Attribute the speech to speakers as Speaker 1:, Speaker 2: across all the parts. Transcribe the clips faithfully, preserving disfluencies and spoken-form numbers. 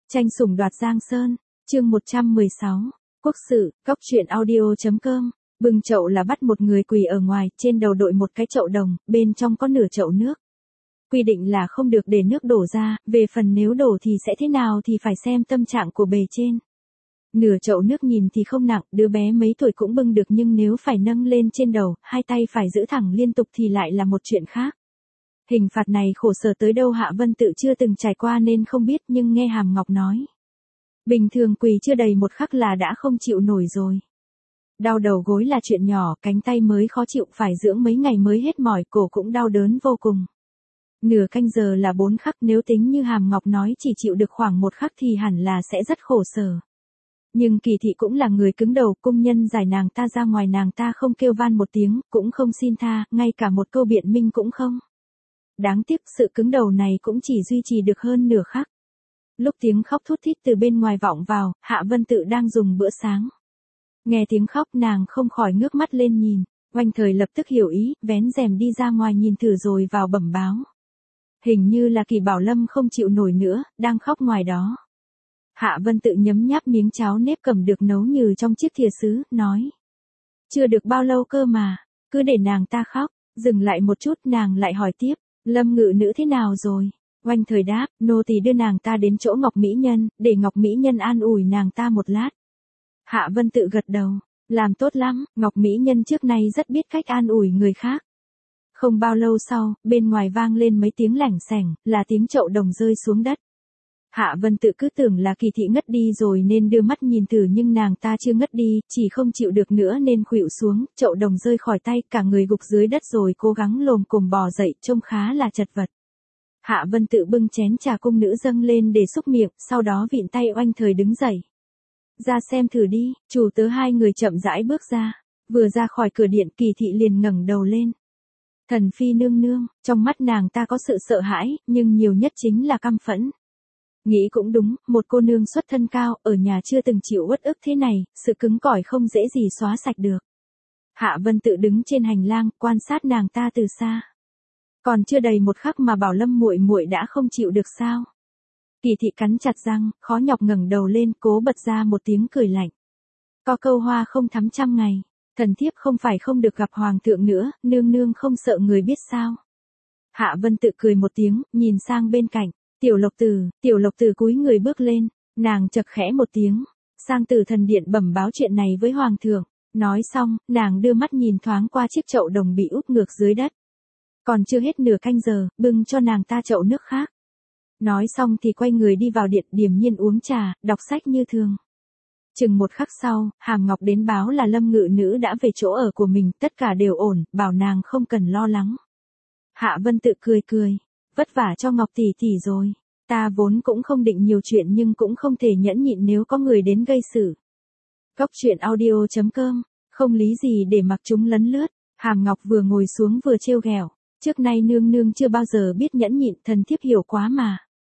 Speaker 1: Tranh sủng đoạt Giang Sơn, chương một trăm mười sáu, Quốc sự, cóc truyện audio chấm com. Bưng chậu là bắt một người quỳ ở ngoài, trên đầu đội một cái chậu đồng, bên trong có nửa chậu nước. Quy định là không được để nước đổ ra, về phần nếu đổ thì sẽ thế nào thì phải xem tâm trạng của bề trên. Nửa chậu nước nhìn thì không nặng, đứa bé mấy tuổi cũng bưng được, nhưng nếu phải nâng lên trên đầu, hai tay phải giữ thẳng liên tục thì lại là một chuyện khác. Hình phạt này khổ sở tới đâu Hạ Vân Tự chưa từng trải qua nên không biết, nhưng nghe Hàm Ngọc nói. Bình thường quỳ chưa đầy một khắc là đã không chịu nổi rồi. Đau đầu gối là chuyện nhỏ, cánh tay mới khó chịu, phải dưỡng mấy ngày mới hết mỏi, cổ cũng đau đớn vô cùng. Nửa canh giờ là bốn khắc, nếu tính như Hàm Ngọc nói chỉ chịu được khoảng một khắc thì hẳn là sẽ rất khổ sở. Nhưng Kỳ Thị cũng là người cứng đầu, cung nhân giải nàng ta ra ngoài nàng ta không kêu van một tiếng, cũng không xin tha, ngay cả một câu biện minh cũng không. Đáng tiếc sự cứng đầu này cũng chỉ duy trì được hơn nửa khắc. Lúc tiếng khóc thút thít từ bên ngoài vọng vào, Hạ Vân Tự đang dùng bữa sáng. Nghe tiếng khóc nàng không khỏi ngước mắt lên nhìn, Oanh Thời lập tức hiểu ý, vén rèm đi ra ngoài nhìn thử rồi vào bẩm báo. Hình như là Kỳ Bảo Lâm không chịu nổi nữa, đang khóc ngoài đó. Hạ Vân Tự nhấm nháp miếng cháo nếp cầm được nấu như trong chiếc thìa sứ, nói. Chưa được bao lâu cơ mà, cứ để nàng ta khóc. Dừng lại một chút nàng lại hỏi tiếp, Lâm ngự nữ thế nào rồi? Oanh Thời đáp, nô tỳ đưa nàng ta đến chỗ Ngọc Mỹ Nhân, để Ngọc Mỹ Nhân an ủi nàng ta một lát. Hạ Vân Tự gật đầu, làm tốt lắm, Ngọc Mỹ Nhân trước nay rất biết cách an ủi người khác. Không bao lâu sau, bên ngoài vang lên mấy tiếng lảnh xẻng, là tiếng chậu đồng rơi xuống đất. Hạ Vân Tự cứ tưởng là Kỳ Thị ngất đi rồi nên đưa mắt nhìn thử, nhưng nàng ta chưa ngất đi, chỉ không chịu được nữa nên khuỵu xuống, chậu đồng rơi khỏi tay, cả người gục dưới đất rồi cố gắng lồm cồm bò dậy, trông khá là chật vật. Hạ Vân Tự bưng chén trà cung nữ dâng lên để xúc miệng, sau đó vịn tay Oanh Thời đứng dậy. Ra xem thử đi, chủ tớ hai người chậm rãi bước ra, vừa ra khỏi cửa điện Kỳ Thị liền ngẩng đầu lên. Thần phi nương nương, trong mắt nàng ta có sự sợ hãi, nhưng nhiều nhất chính là căm phẫn. Nghĩ cũng đúng, một cô nương xuất thân cao, ở nhà chưa từng chịu uất ức thế này, sự cứng cỏi không dễ gì xóa sạch được. Hạ Vân Tự đứng trên hành lang, quan sát nàng ta từ xa. Còn chưa đầy một khắc mà Bảo Lâm muội muội đã không chịu được sao? Kỳ Thị cắn chặt răng, khó nhọc ngẩng đầu lên, cố bật ra một tiếng cười lạnh. Có câu hoa không thắm trăm ngày, thần thiếp không phải không được gặp hoàng thượng nữa, nương nương không sợ người biết sao? Hạ Vân Tự cười một tiếng, nhìn sang bên cạnh. Tiểu Lộc Tử, Tiểu Lộc Tử cúi người bước lên, nàng chậc khẽ một tiếng, sang từ thần điện bẩm báo chuyện này với hoàng thượng. Nói xong, nàng đưa mắt nhìn thoáng qua chiếc chậu đồng bị úp ngược dưới đất. Còn chưa hết nửa canh giờ, bưng cho nàng ta chậu nước khác. Nói xong thì quay người đi vào điện, điềm nhiên uống trà, đọc sách như thường. Chừng một khắc sau, Hàm Ngọc đến báo là Lâm ngự nữ đã về chỗ ở của mình, tất cả đều ổn, bảo nàng không cần lo lắng. Hạ Vân Tự cười cười. Vất vả cho Ngọc tỷ tỷ rồi, ta vốn cũng không định nhiều chuyện nhưng cũng không thể nhẫn nhịn nếu có người đến gây sự. Cóc truyện audio chấm com, không lý gì để mặc chúng lấn lướt. Hàm Ngọc vừa ngồi xuống vừa trêu ghẹo, trước nay nương nương chưa bao giờ biết nhẫn nhịn, thần thiếp hiểu quá mà.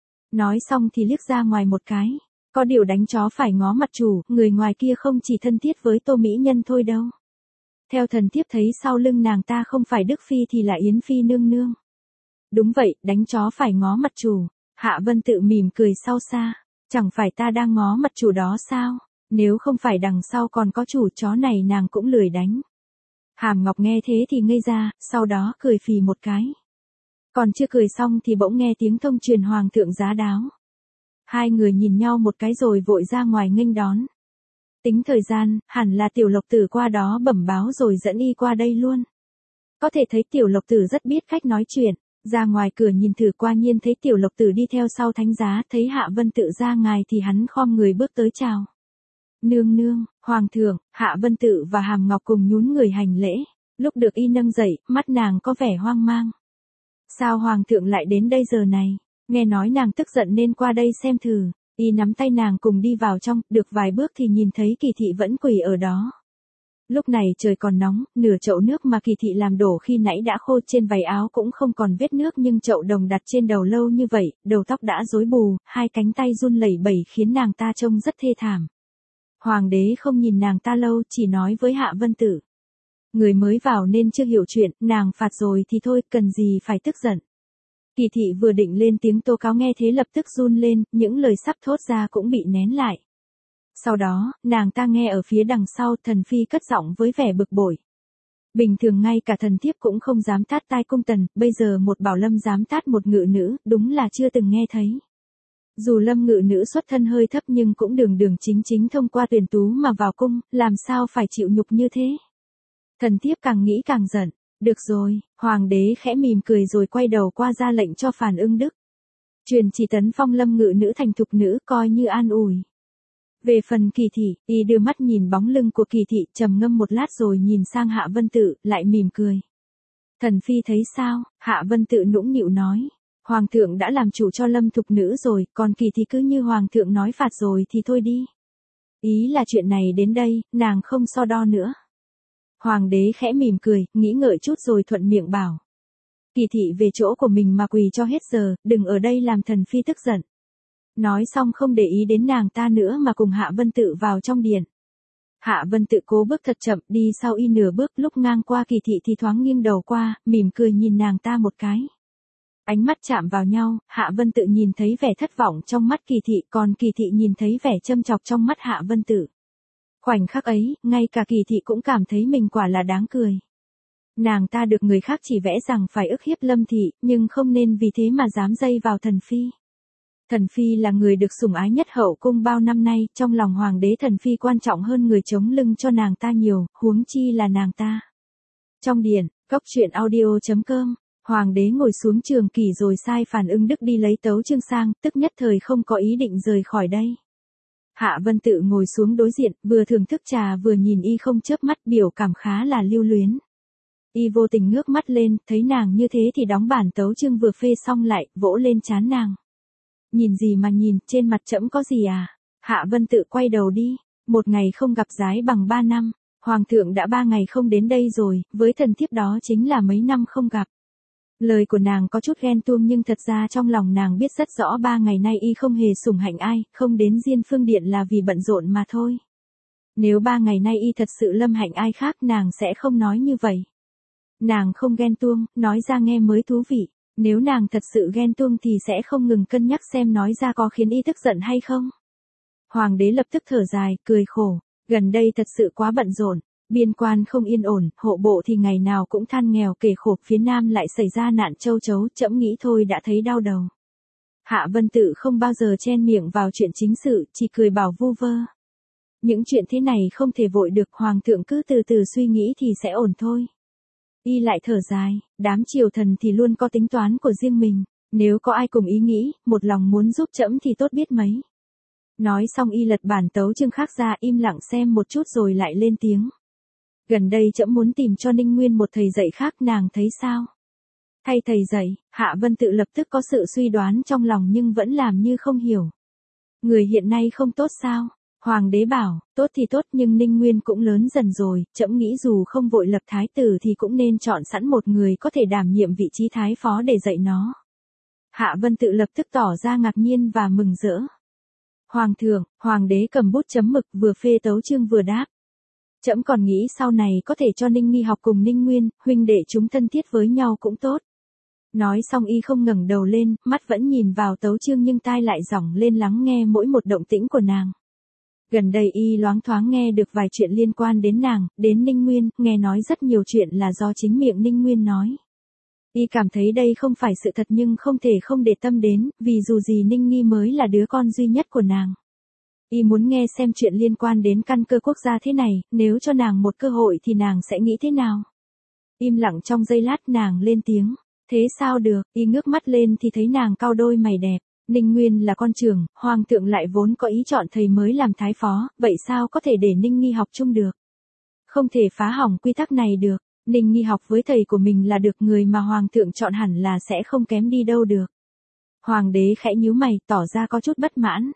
Speaker 1: Nói xong thì liếc ra ngoài một cái, có điều đánh chó phải ngó mặt chủ, người ngoài kia không chỉ thân thiết với Tô Mỹ Nhân thôi đâu. Theo thần thiếp thấy sau lưng nàng ta không phải Đức Phi thì là Yến Phi nương nương. Đúng vậy, đánh chó phải ngó mặt chủ. Hạ Vân Tự mỉm cười sau xa. Chẳng phải ta đang ngó mặt chủ đó sao? Nếu không phải đằng sau còn có chủ chó này nàng cũng lười đánh. Hàm Ngọc nghe thế thì ngây ra, sau đó cười phì một cái. Còn chưa cười xong thì bỗng nghe tiếng thông truyền hoàng thượng giá đáo. Hai người nhìn nhau một cái rồi vội ra ngoài nghênh đón. Tính thời gian, hẳn là Tiểu Lộc Tử qua đó bẩm báo rồi dẫn y qua đây luôn. Có thể thấy Tiểu Lộc Tử rất biết cách nói chuyện. Ra ngoài cửa nhìn thử qua nhiên thấy Tiểu Lộc Tử đi theo sau thánh giá, thấy Hạ Vân Tự ra ngài thì hắn khom người bước tới chào. Nương nương, hoàng thượng, Hạ Vân Tự và Hàm Ngọc cùng nhún người hành lễ. Lúc được y nâng dậy, mắt nàng có vẻ hoang mang. Sao hoàng thượng lại đến đây giờ này? Nghe nói nàng tức giận nên qua đây xem thử. Y nắm tay nàng cùng đi vào trong, được vài bước thì nhìn thấy Kỳ Thị vẫn quỳ ở đó. Lúc này trời còn nóng, nửa chậu nước mà Kỳ Thị làm đổ khi nãy đã khô, trên váy áo cũng không còn vết nước, nhưng chậu đồng đặt trên đầu lâu như vậy, đầu tóc đã rối bù, hai cánh tay run lẩy bẩy khiến nàng ta trông rất thê thảm. Hoàng đế không nhìn nàng ta lâu, chỉ nói với Hạ Vân Tự. Người mới vào nên chưa hiểu chuyện, nàng phạt rồi thì thôi, cần gì phải tức giận. Kỳ thị vừa định lên tiếng tố cáo nghe thế lập tức run lên, những lời sắp thốt ra cũng bị nén lại. Sau đó, nàng ta nghe ở phía đằng sau Thần Phi cất giọng với vẻ bực bội. Bình thường ngay cả thần thiếp cũng không dám tát tai cung tần, bây giờ một bảo lâm dám tát một ngự nữ, đúng là chưa từng nghe thấy. Dù lâm ngự nữ xuất thân hơi thấp nhưng cũng đường đường chính chính thông qua tuyển tú mà vào cung, làm sao phải chịu nhục như thế. Thần thiếp càng nghĩ càng giận. Được rồi, hoàng đế khẽ mỉm cười rồi quay đầu qua ra lệnh cho Phàn Ưng Đức. Truyền chỉ tấn phong lâm ngự nữ thành thục nữ coi như an ủi. Về phần Kỳ thị, y đưa mắt nhìn bóng lưng của Kỳ thị trầm ngâm một lát rồi nhìn sang Hạ Vân Tự, lại mỉm cười. Thần phi thấy sao? Hạ Vân Tự nũng nịu nói. Hoàng thượng đã làm chủ cho lâm thục nữ rồi, còn Kỳ thị cứ như hoàng thượng nói phạt rồi thì thôi đi. Ý là chuyện này đến đây, nàng không so đo nữa. Hoàng đế khẽ mỉm cười, nghĩ ngợi chút rồi thuận miệng bảo. Kỳ thị về chỗ của mình mà quỳ cho hết giờ, đừng ở đây làm thần phi tức giận. Nói xong không để ý đến nàng ta nữa mà cùng Hạ Vân Tự vào trong điện. Hạ Vân Tự cố bước thật chậm đi sau y nửa bước, lúc ngang qua Kỳ thị thì thoáng nghiêng đầu qua, mỉm cười nhìn nàng ta một cái. Ánh mắt chạm vào nhau, Hạ Vân Tự nhìn thấy vẻ thất vọng trong mắt Kỳ thị, còn Kỳ thị nhìn thấy vẻ châm chọc trong mắt Hạ Vân Tự. Khoảnh khắc ấy, ngay cả Kỳ thị cũng cảm thấy mình quả là đáng cười. Nàng ta được người khác chỉ vẽ rằng phải ức hiếp Lâm thị, nhưng không nên vì thế mà dám dây vào Thần phi. Thần phi là người được sủng ái nhất hậu cung bao năm nay, trong lòng hoàng đế Thần phi quan trọng hơn người chống lưng cho nàng ta nhiều, huống chi là nàng ta. Trong điện, Cốc truyện audio chấm com, hoàng đế ngồi xuống trường kỷ rồi sai Phàn Ưng Đức đi lấy tấu chương sang, tức nhất thời không có ý định rời khỏi đây. Hạ Vân Tự ngồi xuống đối diện, vừa thưởng thức trà vừa nhìn y không chớp mắt, biểu cảm khá là lưu luyến. Y vô tình ngước mắt lên, thấy nàng như thế thì đóng bản tấu chương vừa phê xong lại, vỗ lên trán nàng. Nhìn gì mà nhìn, trên mặt trẫm có gì à? Hạ Vân Tự quay đầu đi, một ngày không gặp giái bằng ba năm, hoàng thượng đã ba ngày không đến đây rồi, với thần thiếp đó chính là mấy năm không gặp. Lời của nàng có chút ghen tuông nhưng thật ra trong lòng nàng biết rất rõ ba ngày nay y không hề sủng hạnh ai, không đến Diên Phương Điện là vì bận rộn mà thôi. Nếu ba ngày nay y thật sự lâm hạnh ai khác nàng sẽ không nói như vậy. Nàng không ghen tuông, nói ra nghe mới thú vị. Nếu nàng thật sự ghen tuông thì sẽ không ngừng cân nhắc xem nói ra có khiến y tức giận hay không. Hoàng đế lập tức thở dài, cười khổ. Gần đây thật sự quá bận rộn. Biên quan không yên ổn, hộ bộ thì ngày nào cũng than nghèo kể khổ, phía nam lại xảy ra nạn châu chấu, trẫm nghĩ thôi đã thấy đau đầu. Hạ Vân Tự không bao giờ chen miệng vào chuyện chính sự, chỉ cười bảo vu vơ. Những chuyện thế này không thể vội được, hoàng thượng cứ từ từ suy nghĩ thì sẽ ổn thôi. Y lại thở dài, đám triều thần thì luôn có tính toán của riêng mình, nếu có ai cùng ý nghĩ, một lòng muốn giúp trẫm thì tốt biết mấy. Nói xong y lật bản tấu chương khác ra, im lặng xem một chút rồi lại lên tiếng. Gần đây trẫm muốn tìm cho Ninh Nguyên một thầy dạy khác, nàng thấy sao? Thay thầy dạy, Hạ Vân Tự lập tức có sự suy đoán trong lòng nhưng vẫn làm như không hiểu. Người hiện nay không tốt sao? Hoàng đế bảo, tốt thì tốt nhưng Ninh Nguyên cũng lớn dần rồi, trẫm nghĩ dù không vội lập thái tử thì cũng nên chọn sẵn một người có thể đảm nhiệm vị trí thái phó để dạy nó. Hạ Vân Tự lập tức tỏ ra ngạc nhiên và mừng rỡ. Hoàng thượng, hoàng đế cầm bút chấm mực vừa phê tấu chương vừa đáp. Trẫm còn nghĩ sau này có thể cho Ninh Nghi học cùng Ninh Nguyên, huynh đệ chúng thân thiết với nhau cũng tốt. Nói xong y không ngẩng đầu lên, mắt vẫn nhìn vào tấu chương nhưng tai lại dõng lên lắng nghe mỗi một động tĩnh của nàng. Gần đây y loáng thoáng nghe được vài chuyện liên quan đến nàng, đến Ninh Nguyên, nghe nói rất nhiều chuyện là do chính miệng Ninh Nguyên nói. Y cảm thấy đây không phải sự thật nhưng không thể không để tâm đến, vì dù gì Ninh Nghi mới là đứa con duy nhất của nàng. Y muốn nghe xem chuyện liên quan đến căn cơ quốc gia thế này, nếu cho nàng một cơ hội thì nàng sẽ nghĩ thế nào. Im lặng trong giây lát nàng lên tiếng, thế sao được, y ngước mắt lên thì thấy nàng cau đôi mày đẹp. Ninh Nguyên là con trưởng, hoàng thượng lại vốn có ý chọn thầy mới làm thái phó, vậy sao có thể để Ninh Nghi học chung được? Không thể phá hỏng quy tắc này được, Ninh Nghi học với thầy của mình là được, người mà hoàng thượng chọn hẳn là sẽ không kém đi đâu được. Hoàng đế khẽ nhíu mày, tỏ ra có chút bất mãn.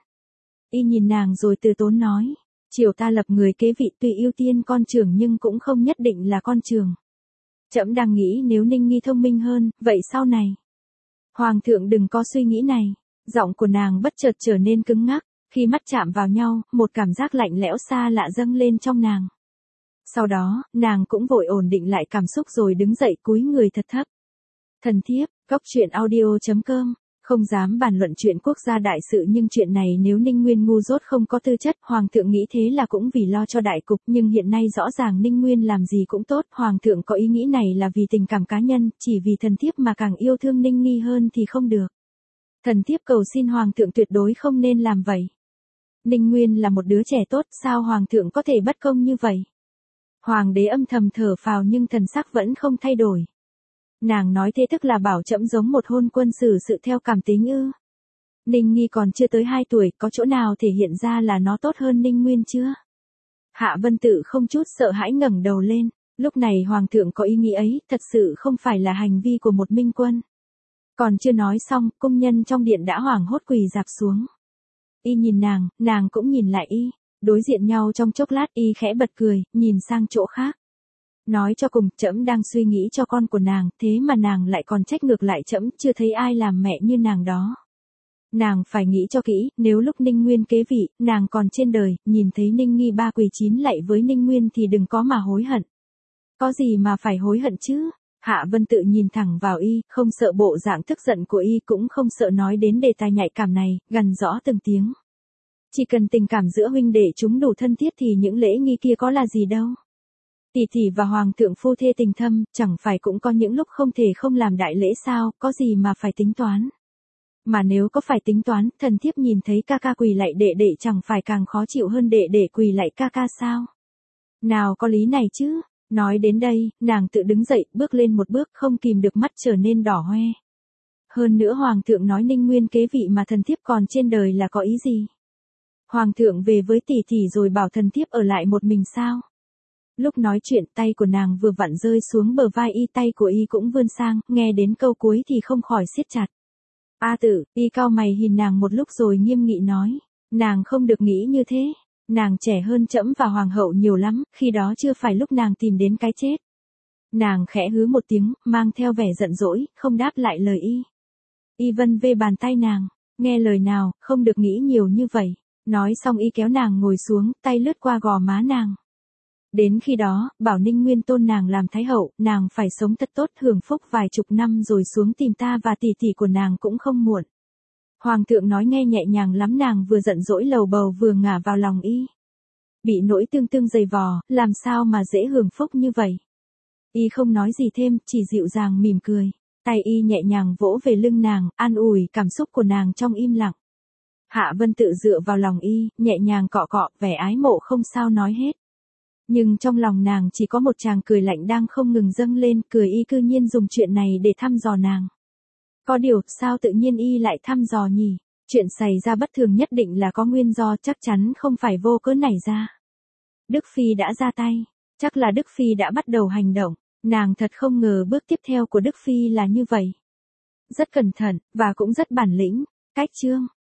Speaker 1: Y nhìn nàng rồi từ tốn nói, triều ta lập người kế vị tuy ưu tiên con trưởng nhưng cũng không nhất định là con trưởng. Trẫm đang nghĩ nếu Ninh Nghi thông minh hơn, vậy sau này. Hoàng thượng đừng có suy nghĩ này. Giọng của nàng bất chợt trở nên cứng ngắc, khi mắt chạm vào nhau, một cảm giác lạnh lẽo xa lạ dâng lên trong nàng. Sau đó, nàng cũng vội ổn định lại cảm xúc rồi đứng dậy cúi người thật thấp. Thần thiếp, Cóc truyện audio chấm com, không dám bàn luận chuyện quốc gia đại sự nhưng chuyện này nếu Ninh Nguyên ngu dốt không có tư chất, Hoàng thượng nghĩ thế là cũng vì lo cho đại cục, nhưng hiện nay rõ ràng Ninh Nguyên làm gì cũng tốt, Hoàng thượng có ý nghĩ này là vì tình cảm cá nhân, chỉ vì thần thiếp mà càng yêu thương Ninh Nghi hơn thì không được. Thần thiếp cầu xin Hoàng thượng tuyệt đối không nên làm vậy. Ninh Nguyên là một đứa trẻ tốt, sao Hoàng thượng có thể bất công như vậy? Hoàng đế âm thầm thở phào nhưng thần sắc vẫn không thay đổi. Nàng nói thế tức là bảo trẫm giống một hôn quân xử sự theo cảm tính ư? Ninh Nghi còn chưa tới hai tuổi, có chỗ nào thể hiện ra là nó tốt hơn Ninh Nguyên chưa? Hạ Vân Tự không chút sợ hãi ngẩng đầu lên, lúc này Hoàng thượng có ý nghĩ ấy, thật sự không phải là hành vi của một minh quân. Còn chưa nói xong, cung nhân trong điện đã hoảng hốt quỳ rạp xuống. Y nhìn nàng, nàng cũng nhìn lại y, đối diện nhau trong chốc lát y khẽ bật cười, nhìn sang chỗ khác. Nói cho cùng, trẫm đang suy nghĩ cho con của nàng, thế mà nàng lại còn trách ngược lại trẫm, chưa thấy ai làm mẹ như nàng đó. Nàng phải nghĩ cho kỹ, nếu lúc Ninh Nguyên kế vị, nàng còn trên đời, nhìn thấy Ninh Nghi ba quỳ chín lạy với Ninh Nguyên thì đừng có mà hối hận. Có gì mà phải hối hận chứ? Hạ Vân Tự nhìn thẳng vào y, không sợ bộ dạng tức giận của y cũng không sợ nói đến đề tài nhạy cảm này, gằn rõ từng tiếng. Chỉ cần tình cảm giữa huynh đệ chúng đủ thân thiết thì những lễ nghi kia có là gì đâu. Tỷ tỷ và Hoàng thượng phu thê tình thâm, chẳng phải cũng có những lúc không thể không làm đại lễ sao, có gì mà phải tính toán. Mà nếu có phải tính toán, thần thiếp nhìn thấy ca ca quỳ lạy đệ đệ chẳng phải càng khó chịu hơn đệ đệ quỳ lạy ca ca sao? Nào có lý này chứ? Nói đến đây, nàng tự đứng dậy, bước lên một bước không kìm được mắt trở nên đỏ hoe. Hơn nữa Hoàng thượng nói Ninh Nguyên kế vị mà thần thiếp còn trên đời là có ý gì? Hoàng thượng về với tỷ tỷ rồi bảo thần thiếp ở lại một mình sao? Lúc nói chuyện tay của nàng vừa vặn rơi xuống bờ vai y, tay của y cũng vươn sang, nghe đến câu cuối thì không khỏi siết chặt. A Tử, y cau mày nhìn nàng một lúc rồi nghiêm nghị nói, nàng không được nghĩ như thế, nàng trẻ hơn trẫm và hoàng hậu nhiều lắm, khi đó chưa phải lúc nàng tìm đến cái chết. Nàng khẽ hứ một tiếng, mang theo vẻ giận dỗi, không đáp lại lời y. Y vân vê bàn tay nàng, nghe lời nào, không được nghĩ nhiều như vậy. Nói xong y kéo nàng ngồi xuống, tay lướt qua gò má nàng. Đến khi đó, bảo Ninh Nguyên tôn nàng làm thái hậu, nàng phải sống thật tốt hưởng phúc vài chục năm rồi xuống tìm ta và tỷ tỷ của nàng cũng không muộn. Hoàng thượng nói nghe nhẹ nhàng lắm, nàng vừa giận dỗi lầu bầu vừa ngả vào lòng y. Bị nỗi tương tương dày vò, làm sao mà dễ hưởng phúc như vậy. Y không nói gì thêm, chỉ dịu dàng mỉm cười. Tay y nhẹ nhàng vỗ về lưng nàng, an ủi cảm xúc của nàng trong im lặng. Hạ Vân Tự dựa vào lòng y, nhẹ nhàng cọ cọ, vẻ ái mộ không sao nói hết. Nhưng trong lòng nàng chỉ có một tràng cười lạnh đang không ngừng dâng lên, cười y cư nhiên dùng chuyện này để thăm dò nàng. Có điều, sao tự nhiên y lại thăm dò nhỉ? Chuyện xảy ra bất thường nhất định là có nguyên do, chắc chắn không phải vô cớ nảy ra. Đức Phi đã ra tay, chắc là Đức Phi đã bắt đầu hành động, nàng thật không ngờ bước tiếp theo của Đức Phi là như vậy. Rất cẩn thận, và cũng rất bản lĩnh, cách chương.